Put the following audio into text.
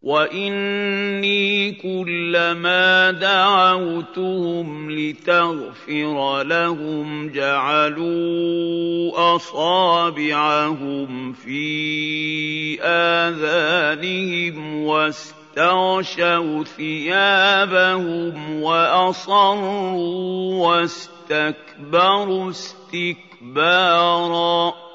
وَإِنِّي كُلَّمَا دَعَوْتُهُمْ لِتَغْفِرَ لَهُمْ جَعَلُوا أَصَابِعَهُمْ فِي آذَانِهِمْ وَاسْتَغْشَوْا ثِيَابَهُمْ وَأَصَرُّوا وَاسْتَكْبَرُوا اسْتِكْبَارًا